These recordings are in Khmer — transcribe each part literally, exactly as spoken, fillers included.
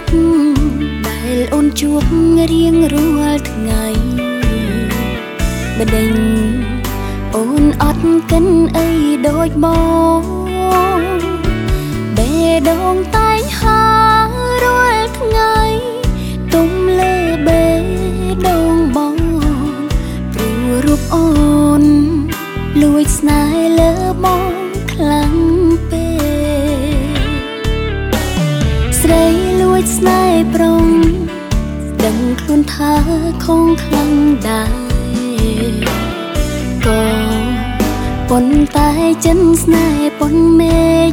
ដែលអូនជួបរៀងរាល់ថ្ងៃបដិញអូនអត់កិនអីដូចបងបេះដូងតែងហារាល់ថ្ងៃទុំលើបេះដូងបងព្រោះរូបអូនលួចស្នេហ៍លើបងខ្លាំងពេកស្រីលួចស្នេហ៍ប្រុងដឹងខ្លួនថាខំខ្លាំងដែរក៏ប៉ុន្តែចិនស្នេហ៍ប៉ុនមេឃ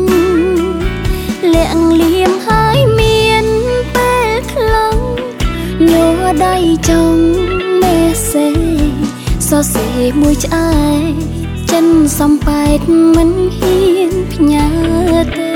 លាក់លៀមហើយមានពេលខ្លាំងញ័រដៃចង់មេសេសរសេរមួយឆ្អែតចិនសំប៉ែតមិនហ៊ានផ្ញើទេ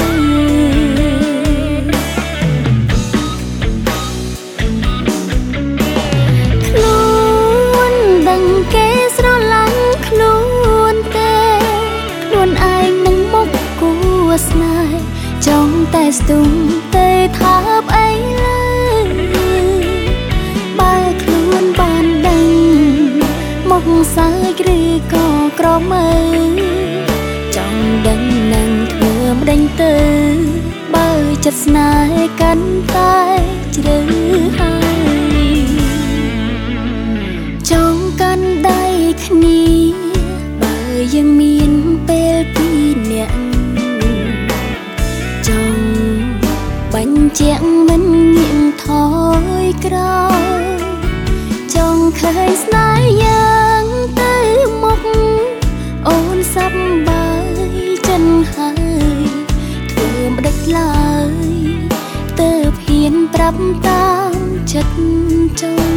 ខ្លួនដឹងគេស្រឡាញ់ខ្លួនទេខ្លួនឯងនឹងមុខគួស្នេហ៍ចង់តែស្ទុំទេថាបអីឡើយបើខ្លួនបានដឹងមកសើចឬក៏ក្រមើចង់ដឹងនឹងធ្វើម្ដេចទៅបើចិត្តស្នេហ៍កាន់តែជ្រៅហើយចង់កាន់ដៃគ្នាបើยังមានពេលពីរនាក់ចង់បញ្ជាក់មិនងាកថយក្រោយចង់ឃើញស្នេហ៍យ៉ាងទៅមុខអូនសប្បាយចិនហើយធ្វើម្ដេចឡើយទើបហ៊ានប្រាប់តាមចិត្តចង់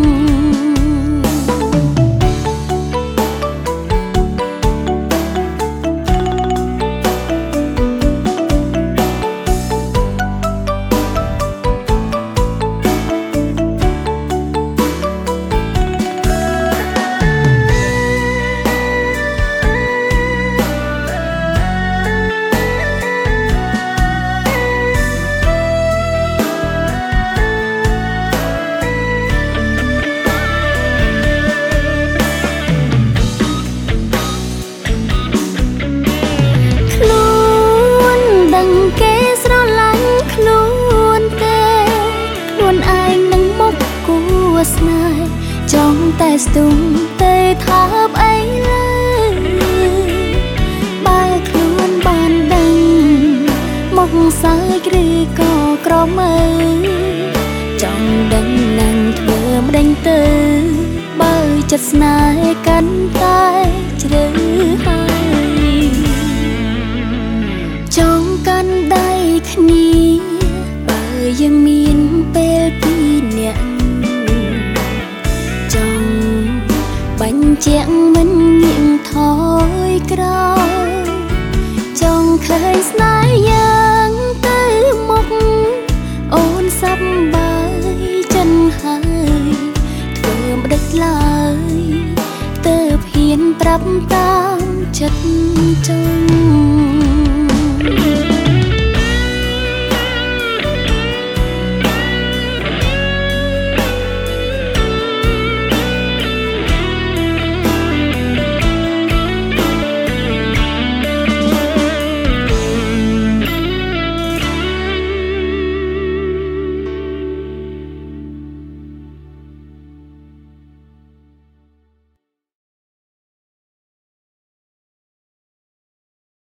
ស្នេហ៍ចង់តែស្ទុំទេថាបអីឡើយបើខ្លួនបានដឹងមកសើចឬក៏ក្រមើចង់ដឹងនឹងធ្វើម្ដេចទៅបើចិត្តស្នេហ៍កាន់តែជ្រៅហើយចង់កាន់ដៃគ្នាបើยังមានពេលពីរនាក់បញ្ជាក់មិនងាកថយក្រោយចង់ឃើញស្នេហ៍យ៉ាងទៅមុខអូនសប្បាយចិនហើយធ្វើម្ដេចឡើយទើបហ៊ានប្រាប់តាមចិត្តចង់